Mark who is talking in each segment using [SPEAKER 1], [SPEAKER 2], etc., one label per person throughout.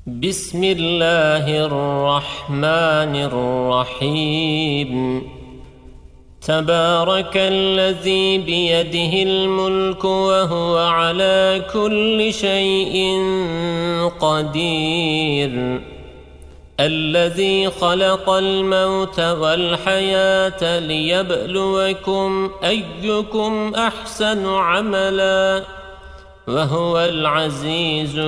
[SPEAKER 1] بسم الله الرحمن الرحيم تبارك الذي بيده الملك وهو على كل شيء قدير الذي خلق الموت والحياة ليبلوكم أيكم أحسن عملا وهو العزيز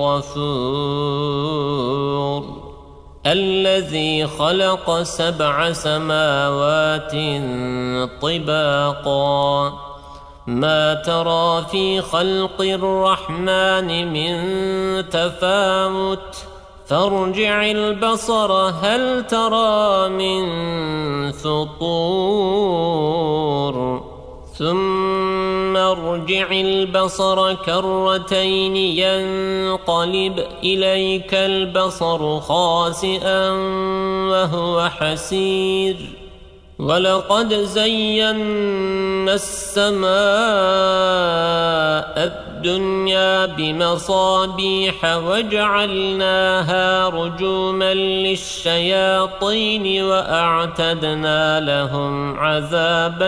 [SPEAKER 1] الغفور الذي خلق 7 سماوات طباقا ما ترى في خلق الرحمن من تفاوت فارجع البصر هل ترى من فطور ثم ارجع البصر كرتين ينقلب إليك البصر خاسئا وهو حسير ولقد زينا السماء الدنيا بمصابيح وجعلناها رجوما للشياطين وأعتدنا لهم عذاب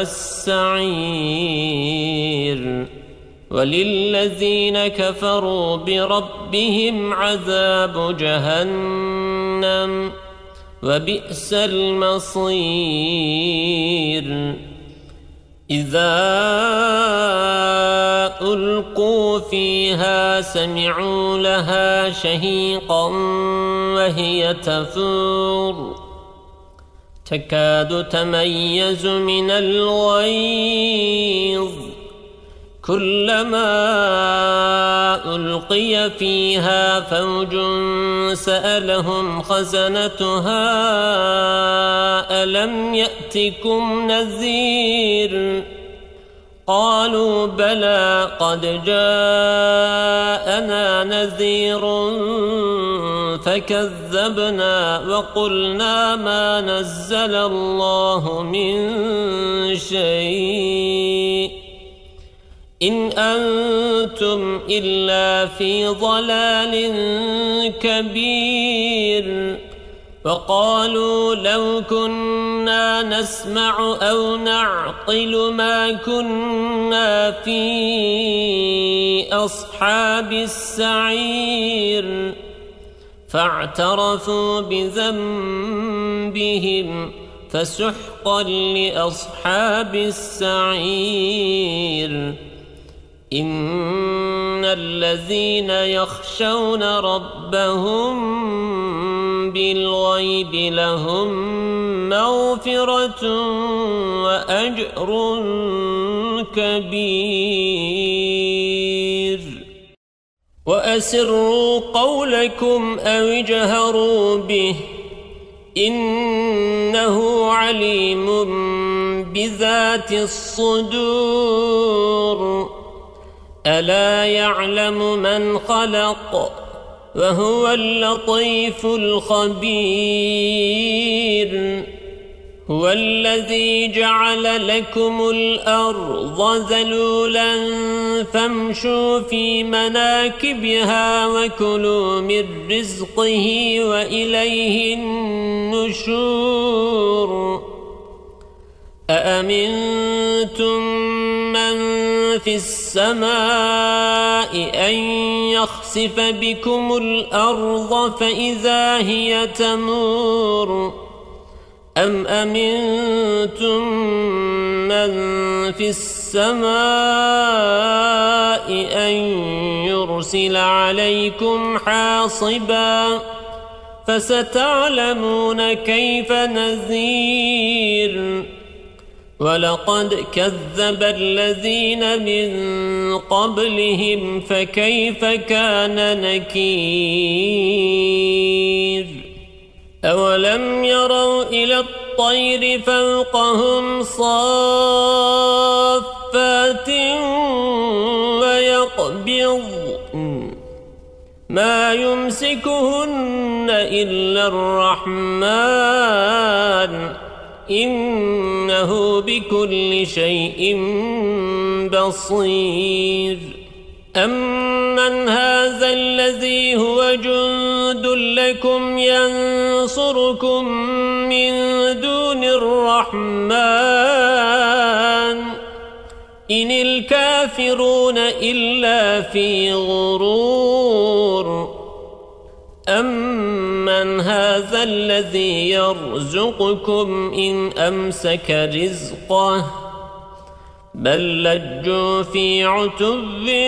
[SPEAKER 1] السعير وللذين كفروا بربهم عذاب جهنم وبئس المصير إذا ألقوا فيها سمعوا لها شهيقا وهي تفور تكاد تميز من الغيظ كلما ألقي فيها فوج سألهم خزنتها ألم يأتكم نذير قالوا بلى قد جاءنا نذير فكذبنا وقلنا ما نزل الله من شيء إن أنتم إلا في ضلال كبير وقالوا لو كنا نسمع أو نعقل ما كنا في أصحاب السعير فاعترفوا بذنبهم فسحقا لأصحاب السعير إن الذين يخشون ربهم بالغيب لهم مغفرة وأجر كبير وأسروا قولكم أو اجهروا به إنه عليم بذات الصدور ألا يعلم من خلق وهو اللطيف الخبير هو الذي جعل لكم الأرض ذلولا فامشوا في مناكبها وكلوا من رزقه وإليه النشور أأمنتم من في السماء أن يخسف بكم الأرض فإذا هي تمور أم أمنتم من في السماء أن يرسل عليكم حاصبا فستعلمون كيف نذير ولقد كذب الذين من قبلهم فكيف كان نكير أولم يروا إلى الطير فوقهم صافات ويقبض ما يمسكهن إلا الرحمن إنه بكل شيء بصير أمن أمن هذا الذي هو جند لكم ينصركم من دون الرحمن إن الكافرون إلا في غرور أمن هذا الذي يرزقكم إن أمسك رزقه بل لجوا في عتب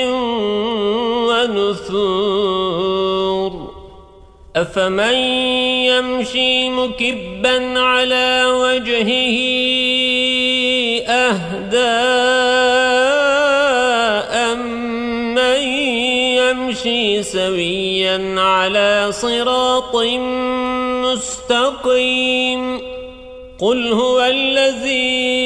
[SPEAKER 1] ونثور أفمن يمشي مكبا على وجهه أهدى أمن يمشي سويا على صراط مستقيم قل هو الذي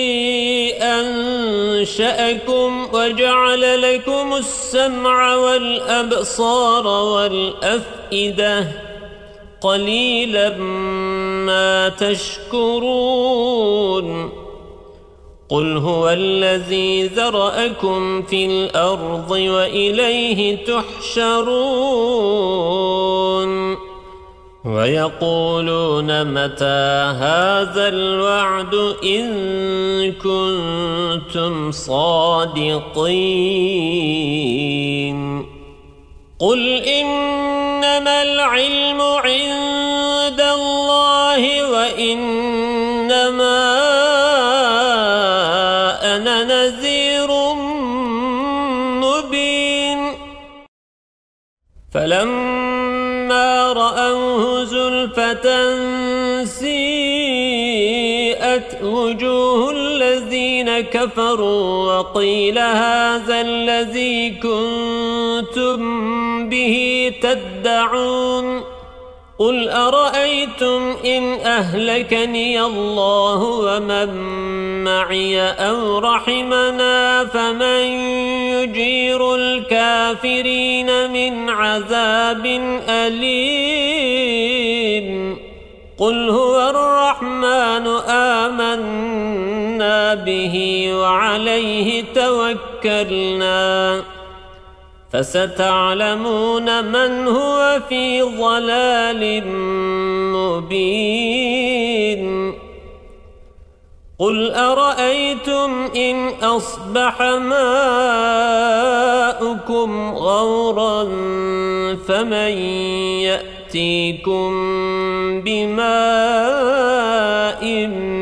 [SPEAKER 1] أنشأكم وجعل لكم السمع والأبصار والأفئدة قليلا ما تشكرون قل هو الذي ذرأكم في الأرض وإليه تحشرون ويقولون متى هذا الوعد إن كنتم صادقين قل إنما العلم عند الله وإنما أنا نذير مبين فلما رأوه زلفة سيئت وجوه الذين كفروا وقيل هذا الذي كنتم به تدعون قل أرأيتم إن أهلكني الله ومن معي أو رحمنا فمن يجير الكافرين من عذاب أليم قل هو الرحمن آمنا به وعليه توكلنا فستعلمون من هو في ضلال مبين قل أرأيتم إن أصبح ماؤكم غورا فمن يأتيكم بماء